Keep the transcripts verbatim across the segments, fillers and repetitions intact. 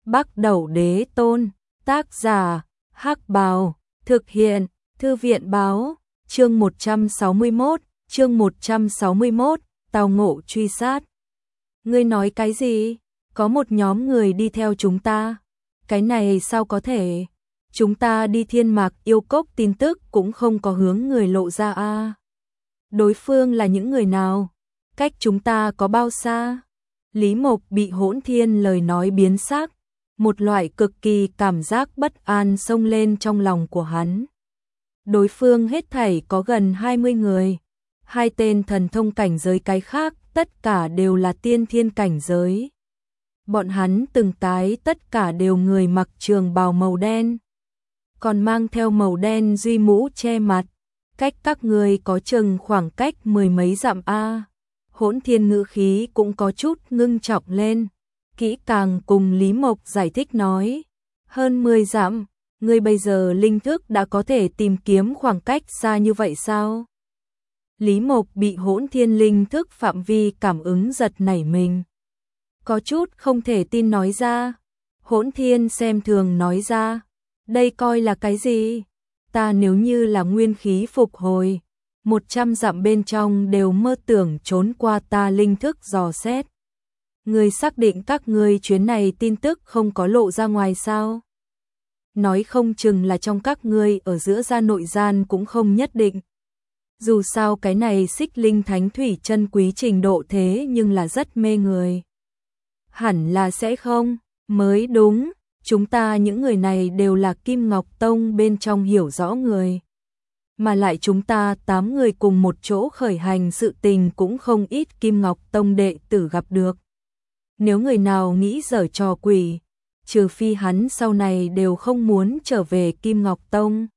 Bắc Đẩu Đế Tôn, tác giả, Hắc Bào, thực hiện, Thư viện báo, chương một trăm sáu mươi mốt, chương một trăm sáu mươi mốt, tào ngộ truy sát. Ngươi nói cái gì? Có một nhóm người đi theo chúng ta. Cái này sao có thể? Chúng ta đi Thiên Mạc Yêu Cốc tin tức cũng không có hướng người lộ ra a. À. Đối phương là những người nào? Cách chúng ta có bao xa? Lý Mộc bị Hỗn Thiên lời nói biến sắc, một loại cực kỳ cảm giác bất an xông lên trong lòng của hắn. Đối phương hết thảy có gần hai mươi người, hai tên thần thông cảnh giới, cái khác tất cả đều là tiên thiên cảnh giới. Bọn hắn từng cái tất cả đều người mặc trường bào màu đen, còn mang theo màu đen duy mũ che mặt, cách các người có chừng khoảng cách mười mấy dặm a. Hỗn Thiên ngữ khí cũng có chút ngưng trọng lên, kỹ càng cùng Lý Mộc giải thích nói, hơn mười dặm, ngươi bây giờ linh thức đã có thể tìm kiếm khoảng cách xa như vậy sao? Lý Mộc bị Hỗn Thiên linh thức phạm vi cảm ứng giật nảy mình, có chút không thể tin nói ra. Hỗn Thiên xem thường nói ra, đây coi là cái gì? Ta nếu như là nguyên khí phục hồi, một trăm dặm bên trong đều mơ tưởng trốn qua ta linh thức dò xét. Ngươi xác định các ngươi chuyến này tin tức không có lộ ra ngoài sao? Nói không chừng là trong các ngươi ở giữa gia nội gian cũng không nhất định. Dù sao cái này Xích Linh Thánh Thủy chân quý trình độ thế nhưng là rất mê người. Hẳn là sẽ không, mới đúng, chúng ta những người này đều là Kim Ngọc Tông bên trong hiểu rõ người. Mà lại chúng ta tám người cùng một chỗ khởi hành sự tình cũng không ít Kim Ngọc Tông đệ tử gặp được. Nếu người nào nghĩ giở trò quỷ, trừ phi hắn sau này đều không muốn trở về Kim Ngọc Tông.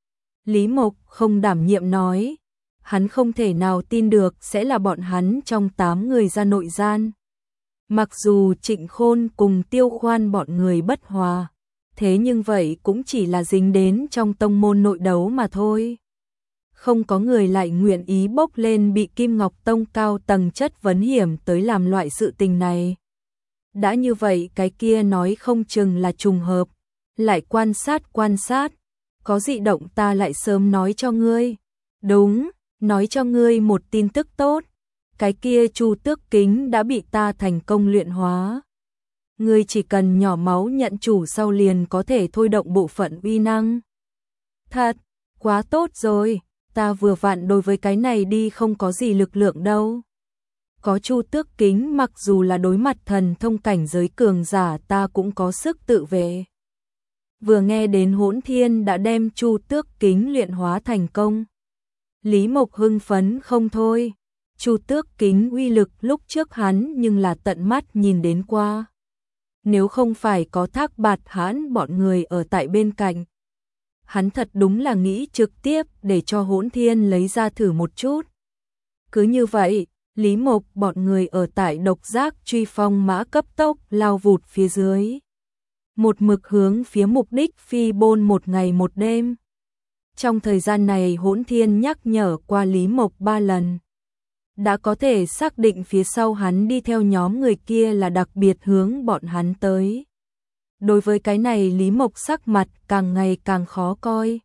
Lý Mộc không đảm nhiệm nói, hắn không thể nào tin được sẽ là bọn hắn trong tám người ra nội gian. Mặc dù Trịnh Khôn cùng Tiêu Khoan bọn người bất hòa, thế nhưng vậy cũng chỉ là dính đến trong tông môn nội đấu mà thôi. Không có người lại nguyện ý bốc lên bị Kim Ngọc Tông cao tầng chất vấn hiểm tới làm loại sự tình này. Đã như vậy cái kia nói không chừng là trùng hợp, lại quan sát quan sát, có dị động ta lại sớm nói cho ngươi. Đúng, nói cho ngươi một tin tức tốt, cái kia Chu Tước Kính đã bị ta thành công luyện hóa. Ngươi chỉ cần nhỏ máu nhận chủ sau liền có thể thôi động bộ phận uy năng. Thật, quá tốt rồi, ta vừa vặn đối với cái này đi không có gì lực lượng đâu. Có Chu Tước Kính mặc dù là đối mặt thần thông cảnh giới cường giả ta cũng có sức tự vệ. Vừa nghe đến Hỗn Thiên đã đem Chu Tước Kính luyện hóa thành công, Lý Mộc hưng phấn không thôi. Chu Tước Kính uy lực lúc trước hắn nhưng là tận mắt nhìn đến qua. Nếu không phải có Thác Bạt Hãn bọn người ở tại bên cạnh, hắn thật đúng là nghĩ trực tiếp để cho Hỗn Thiên lấy ra thử một chút. Cứ như vậy, Lý Mộc bọn người ở tại Độc Giác Truy Phong mã cấp tốc lao vụt phía dưới, một mực hướng phía mục đích phi bôn một ngày một đêm. Trong thời gian này Hỗn Thiên nhắc nhở qua Lý Mộc ba lần, đã có thể xác định phía sau hắn đi theo nhóm người kia là đặc biệt hướng bọn hắn tới. Đối với cái này Lý Mộc sắc mặt càng ngày càng khó coi.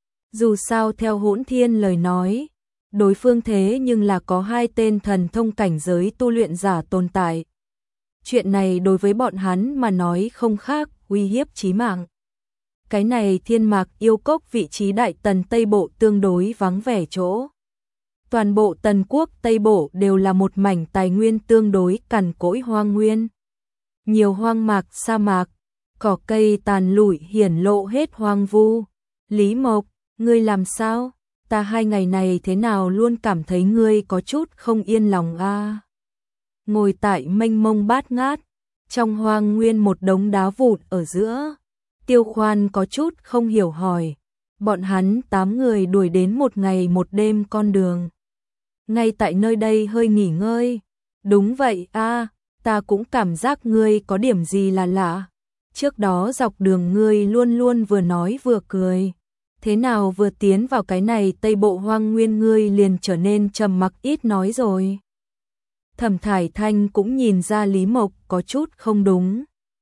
Dù sao theo Hỗn Thiên lời nói, đối phương thế nhưng là có hai tên thần thông cảnh giới tu luyện giả tồn tại. Chuyện này đối với bọn hắn mà nói không khác uy hiếp chí mạng. Cái này Thiên Mạc Yêu Cốc vị trí Đại Tần Tây Bộ tương đối vắng vẻ chỗ. Toàn bộ Tần Quốc Tây Bộ đều là một mảnh tài nguyên tương đối cằn cỗi hoang nguyên. Nhiều hoang mạc sa mạc, cỏ cây tàn lụi hiển lộ hết hoang vu. Lý Mộc, ngươi làm sao? Ta hai ngày này thế nào luôn cảm thấy ngươi có chút không yên lòng a. À? Ngồi tại mênh mông bát ngát, trong hoang nguyên một đống đá vụn ở giữa, Tiêu Khoan có chút không hiểu hỏi, bọn hắn tám người đuổi đến một ngày một đêm con đường. Ngay tại nơi đây hơi nghỉ ngơi. Đúng vậy a, à, ta cũng cảm giác ngươi có điểm gì là lạ. Trước đó dọc đường ngươi luôn luôn vừa nói vừa cười. Thế nào vừa tiến vào cái này Tây Bộ hoang nguyên ngươi liền trở nên trầm mặc ít nói rồi. Thẩm Thải Thanh cũng nhìn ra Lý Mộc có chút không đúng.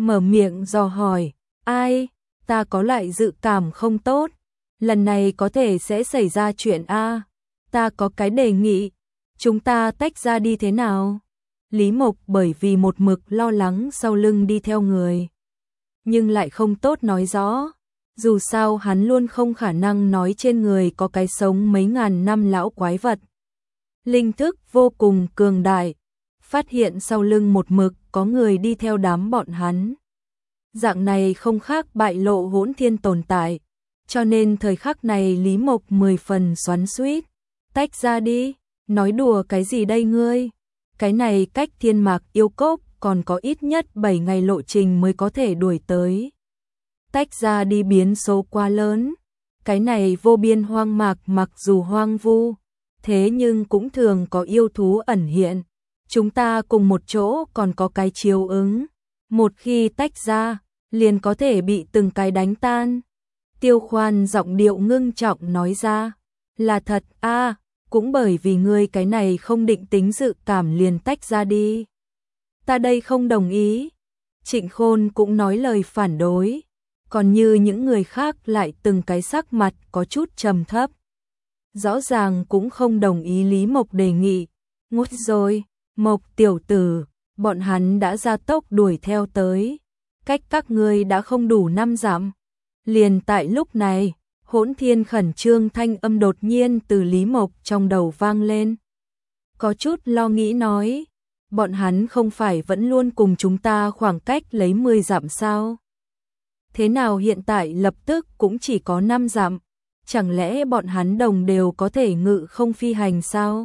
mở miệng dò hỏi, ai, ta có loại dự cảm không tốt, lần này có thể sẽ xảy ra chuyện a, ta có cái đề nghị, chúng ta tách ra đi thế nào? Lý Mộc bởi vì một mực lo lắng sau lưng đi theo người, nhưng lại không tốt nói rõ, dù sao hắn luôn không khả năng nói trên người có cái sống mấy ngàn năm lão quái vật. Linh thức vô cùng cường đại, phát hiện sau lưng một mực có người đi theo đám bọn hắn. Dạng này không khác bại lộ hỗn thiên tồn tại, cho nên thời khắc này Lý Mộc mười phần xoắn xuýt, tách ra đi, nói đùa cái gì đây ngươi? Cái này cách Thiên Mạc Yêu Cốc còn có ít nhất bảy ngày lộ trình mới có thể đuổi tới. Tách ra đi biến số quá lớn, cái này vô biên hoang mạc mặc dù hoang vu, thế nhưng cũng thường có yêu thú ẩn hiện. Chúng ta cùng một chỗ còn có cái chiếu ứng, một khi tách ra, liền có thể bị từng cái đánh tan. Tiêu Khoan giọng điệu ngưng trọng nói ra, là thật a, à, cũng bởi vì ngươi cái này không định tính dự cảm liền tách ra đi. Ta đây không đồng ý. Trịnh Khôn cũng nói lời phản đối, còn như những người khác lại từng cái sắc mặt có chút trầm thấp. Rõ ràng cũng không đồng ý Lý Mộc đề nghị. Ngút rồi, Mộc tiểu tử, bọn hắn đã ra tốc đuổi theo tới, cách các ngươi đã không đủ năm dặm. Liền tại lúc này, hỗn thiên khẩn trương thanh âm đột nhiên từ Lý Mộc trong đầu vang lên. Có chút lo nghĩ nói, bọn hắn không phải vẫn luôn cùng chúng ta khoảng cách lấy mười dặm sao? Thế nào hiện tại lập tức cũng chỉ có năm dặm, chẳng lẽ bọn hắn đồng đều có thể ngự không phi hành sao?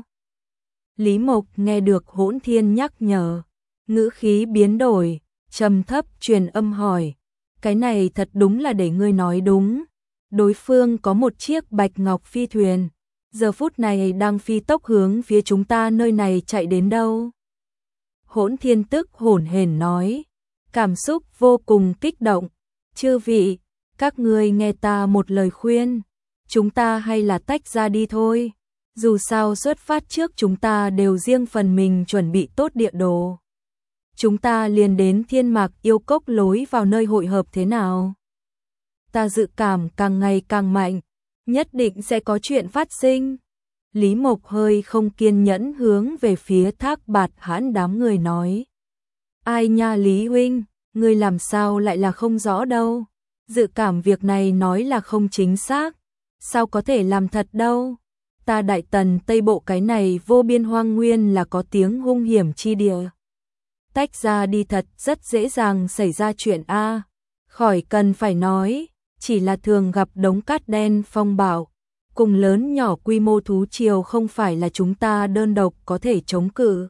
Lý Mộc nghe được hỗn thiên nhắc nhở, ngữ khí biến đổi, trầm thấp truyền âm hỏi, cái này thật đúng là để ngươi nói đúng. Đối phương có một chiếc bạch ngọc phi thuyền, giờ phút này đang phi tốc hướng phía chúng ta nơi này chạy đến đâu. Hỗn thiên tức hổn hển nói, cảm xúc vô cùng kích động, chư vị, các ngươi nghe ta một lời khuyên, chúng ta hay là tách ra đi thôi, dù sao xuất phát trước chúng ta đều riêng phần mình chuẩn bị tốt địa đồ. Chúng ta liền đến Thiên Mạc Yêu Cốc lối vào nơi hội hợp thế nào? Ta dự cảm càng ngày càng mạnh, nhất định sẽ có chuyện phát sinh. Lý Mộc hơi không kiên nhẫn hướng về phía Thác Bạt Hãn đám người nói. Ai nha Lý huynh, ngươi làm sao lại là không rõ đâu. Dự cảm việc này nói là không chính xác, sao có thể làm thật đâu. Ta Đại Tần Tây Bộ cái này vô biên hoang nguyên là có tiếng hung hiểm chi địa. Tách ra đi thật rất dễ dàng xảy ra chuyện a. Khỏi cần phải nói, chỉ là thường gặp đống cát đen phong bạo, cùng lớn nhỏ quy mô thú triều không phải là chúng ta đơn độc có thể chống cự.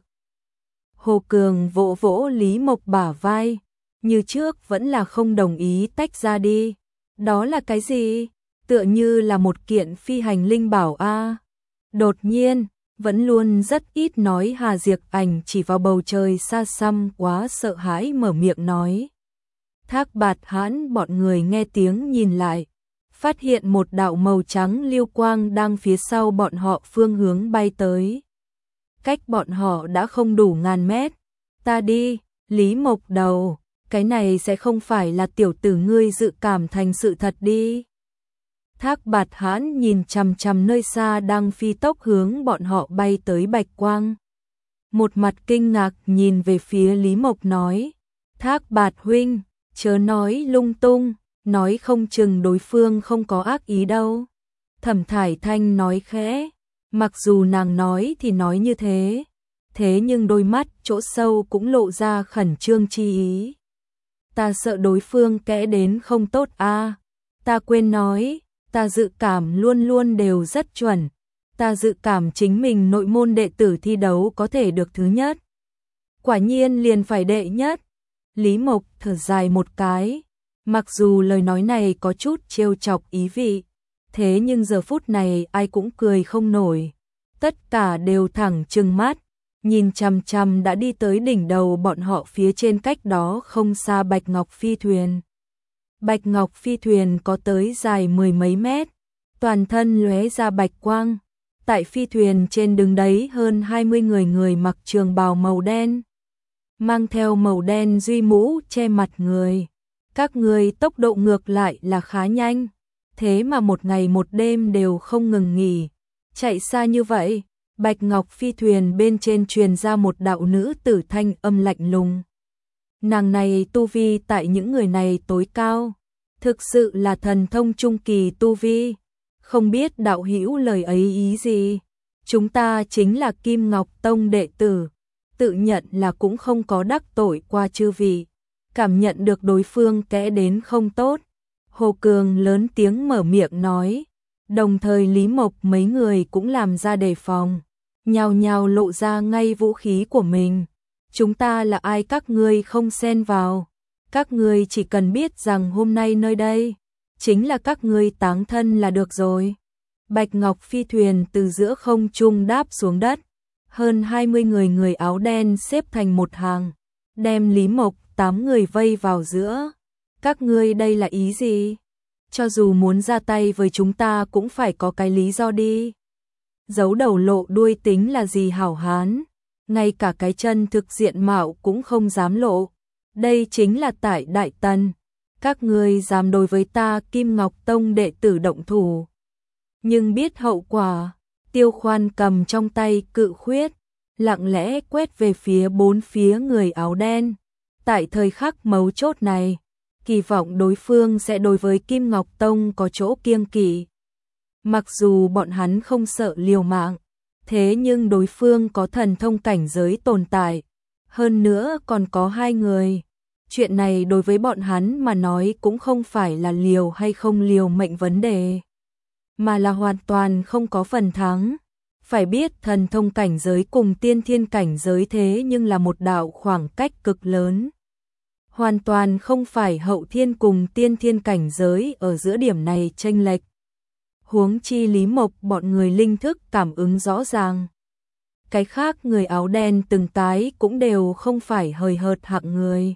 Hồ Cường vỗ vỗ Lý Mộc bả vai, như trước vẫn là không đồng ý tách ra đi. Đó là cái gì? Tựa như là một kiện phi hành linh bảo a. Đột nhiên, vẫn luôn rất ít nói Hà Diệp Ảnh chỉ vào bầu trời xa xăm quá sợ hãi mở miệng nói. Thác Bạt Hãn bọn người nghe tiếng nhìn lại, phát hiện một đạo màu trắng lưu quang đang phía sau bọn họ phương hướng bay tới. Cách bọn họ đã không đủ ngàn mét. Ta đi, Lý Mộc đầu, cái này sẽ không phải là tiểu tử ngươi dự cảm thành sự thật đi. Thác Bạt Hãn nhìn chằm chằm nơi xa đang phi tốc hướng bọn họ bay tới bạch quang. Một mặt kinh ngạc nhìn về phía Lý Mộc nói, Thác Bạt huynh, chớ nói lung tung, nói không chừng đối phương không có ác ý đâu. Thẩm Thải Thanh nói khẽ, mặc dù nàng nói thì nói như thế, thế nhưng đôi mắt chỗ sâu cũng lộ ra khẩn trương chi ý. Ta sợ đối phương kẽ đến không tốt a, à. Ta quên nói, ta dự cảm luôn luôn đều rất chuẩn, ta dự cảm chính mình nội môn đệ tử thi đấu có thể được thứ nhất. Quả nhiên liền phải đệ nhất. Lý Mộc thở dài một cái, mặc dù lời nói này có chút trêu chọc ý vị, thế nhưng giờ phút này ai cũng cười không nổi. Tất cả đều thẳng trừng mắt, nhìn chằm chằm đã đi tới đỉnh đầu bọn họ phía trên cách đó không xa Bạch Ngọc Phi Thuyền. Bạch Ngọc Phi Thuyền có tới dài mười mấy mét, toàn thân lóe ra bạch quang. Tại phi thuyền trên đứng đấy hơn hai mươi người người mặc trường bào màu đen. mang theo màu đen duy mũ che mặt người. Các người tốc độ ngược lại là khá nhanh, thế mà một ngày một đêm đều không ngừng nghỉ. Chạy xa như vậy, Bạch Ngọc phi thuyền bên trên truyền ra một đạo nữ tử thanh âm lạnh lùng. Nàng này tu vi tại những người này tối cao, thực sự là thần thông trung kỳ tu vi. Không biết đạo hữu lời ấy ý gì? Chúng ta chính là Kim Ngọc Tông đệ tử, tự nhận là cũng không có đắc tội qua chư vị. Cảm nhận được đối phương kẽ đến không tốt, Hồ Cường lớn tiếng mở miệng nói, đồng thời Lý Mộc mấy người cũng làm ra đề phòng, nhao nhao lộ ra ngay vũ khí của mình. Chúng ta là ai các ngươi không xen vào, các ngươi chỉ cần biết rằng hôm nay nơi đây chính là các ngươi táng thân là được rồi. Bạch Ngọc phi thuyền từ giữa không trung đáp xuống đất, hơn hai mươi người người áo đen xếp thành một hàng, đem Lý Mộc tám người vây vào giữa. Các ngươi đây là ý gì? Cho dù muốn ra tay với chúng ta cũng phải có cái lý do đi. Giấu đầu lộ đuôi tính là gì hảo hán, ngay cả cái chân thực diện mạo cũng không dám lộ. Đây chính là tại Đại Tần, các ngươi dám đối với ta Kim Ngọc Tông đệ tử động thủ. Nhưng biết hậu quả, Tiêu Khoan cầm trong tay cự khuyết, lặng lẽ quét về phía bốn phía người áo đen. Tại thời khắc mấu chốt này, kỳ vọng đối phương sẽ đối với Kim Ngọc Tông có chỗ kiêng kỵ. Mặc dù bọn hắn không sợ liều mạng, thế nhưng đối phương có thần thông cảnh giới tồn tại, hơn nữa còn có hai người. Chuyện này đối với bọn hắn mà nói cũng không phải là liều hay không liều mệnh vấn đề, mà là hoàn toàn không có phần thắng. Phải biết thần thông cảnh giới cùng tiên thiên cảnh giới thế nhưng là một đạo khoảng cách cực lớn. Hoàn toàn không phải hậu thiên cùng tiên thiên cảnh giới ở giữa điểm này chênh lệch. Huống chi Lý Mộc bọn người linh thức cảm ứng rõ ràng. Cái khác người áo đen từng cái cũng đều không phải hời hợt hạng người.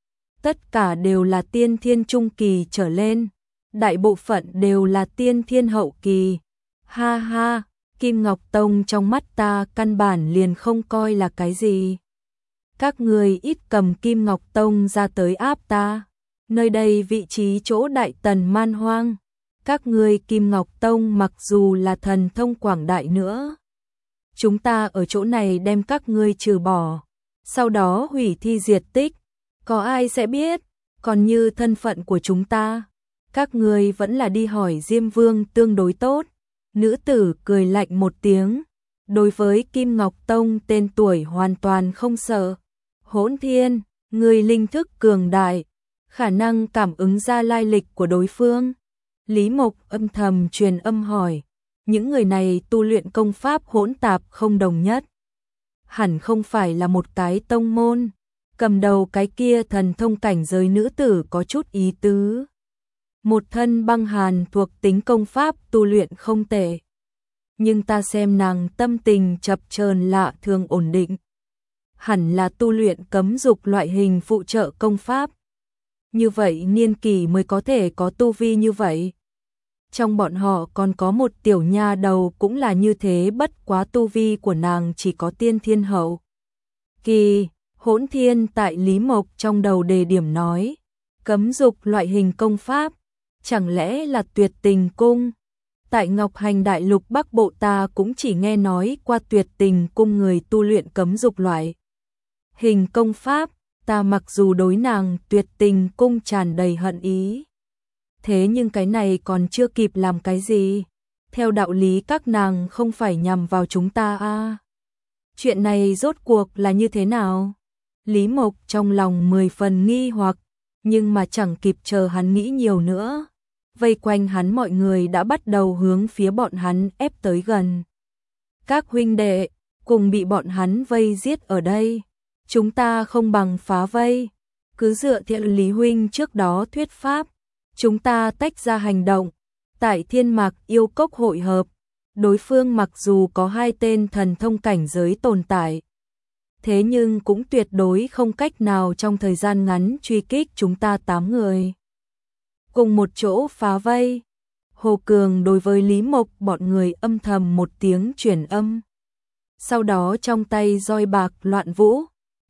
Tất cả đều là tiên thiên trung kỳ trở lên, đại bộ phận đều là tiên thiên hậu kỳ. Ha ha, Kim Ngọc Tông trong mắt ta căn bản liền không coi là cái gì. Các người ít cầm Kim Ngọc Tông ra tới áp ta. Nơi đây vị trí chỗ Đại Tần man hoang. Các người Kim Ngọc Tông mặc dù là thần thông quảng đại nữa, chúng ta ở chỗ này đem các ngươi trừ bỏ, sau đó hủy thi diệt tích. Có ai sẽ biết? Còn như thân phận của chúng ta, các ngươi vẫn là đi hỏi Diêm Vương tương đối tốt. Nữ tử cười lạnh một tiếng, đối với Kim Ngọc Tông tên tuổi hoàn toàn không sợ. Hỗn Thiên, người linh thức cường đại, khả năng cảm ứng ra lai lịch của đối phương. Lý Mộc âm thầm truyền âm hỏi, những người này tu luyện công pháp hỗn tạp không đồng nhất, hẳn không phải là một cái tông môn. Cầm đầu cái kia thần thông cảnh giới nữ tử có chút ý tứ. Một thân băng hàn thuộc tính công pháp tu luyện không tệ, nhưng ta xem nàng tâm tình chập chờn lạ thường ổn định, hẳn là tu luyện cấm dục loại hình phụ trợ công pháp. Như vậy niên kỳ mới có thể có tu vi như vậy. Trong bọn họ còn có một tiểu nha đầu cũng là như thế, bất quá tu vi của nàng chỉ có tiên thiên hậu kỳ. Hỗn Thiên tại Lý Mộc trong đầu đề điểm nói, cấm dục loại hình công pháp, chẳng lẽ là Tuyệt Tình Cung? Tại Ngọc Hành Đại Lục Bắc Bộ ta cũng chỉ nghe nói qua Tuyệt Tình Cung người tu luyện cấm dục loại hình công pháp, ta mặc dù đối nàng Tuyệt Tình Cung tràn đầy hận ý, thế nhưng cái này còn chưa kịp làm cái gì. Theo đạo lý các nàng không phải nhằm vào chúng ta à? Chuyện này rốt cuộc là như thế nào? Lý Mộc trong lòng mười phần nghi hoặc, nhưng mà chẳng kịp chờ hắn nghĩ nhiều nữa. Vây quanh hắn mọi người đã bắt đầu hướng phía bọn hắn ép tới gần. Các huynh đệ, cùng bị bọn hắn vây giết ở đây. Chúng ta không bằng phá vây. Cứ dựa theo Lý huynh trước đó thuyết pháp, chúng ta tách ra hành động. Tại Thiên Mạc Yêu Cốc hội hợp, đối phương mặc dù có hai tên thần thông cảnh giới tồn tại, thế nhưng cũng tuyệt đối không cách nào trong thời gian ngắn truy kích chúng ta tám người. Cùng một chỗ phá vây. Hồ Cường đối với Lý Mộc bọn người âm thầm một tiếng truyền âm. Sau đó trong tay roi bạc loạn vũ,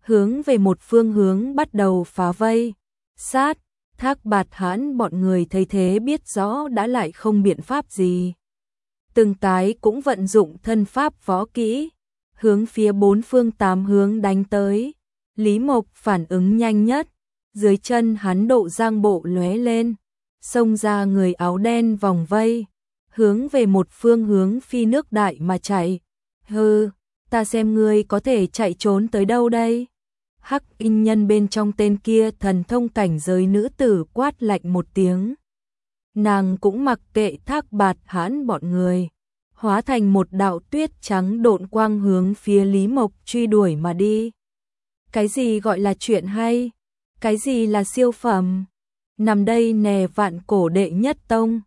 hướng về một phương hướng bắt đầu phá vây. Sát, Thác Bạt Hãn bọn người thấy thế biết rõ đã lại không biện pháp gì. Từng cái cũng vận dụng thân pháp võ kỹ, hướng phía bốn phương tám hướng đánh tới. Lý Mộc phản ứng nhanh nhất, dưới chân hắn độ giang bộ lóe lên, xông ra người áo đen vòng vây, hướng về một phương hướng phi nước đại mà chạy. Hừ, ta xem ngươi có thể chạy trốn tới đâu đây? Hắc Y nhân bên trong tên kia thần thông cảnh giới nữ tử quát lạnh một tiếng. Nàng cũng mặc kệ Thác Bạt Hãn bọn người, hóa thành một đạo tuyết trắng độn quang hướng phía Lý Mộc truy đuổi mà đi. Cái gì gọi là chuyện hay? Cái gì là siêu phẩm? Nằm đây nè vạn cổ đệ nhất tông,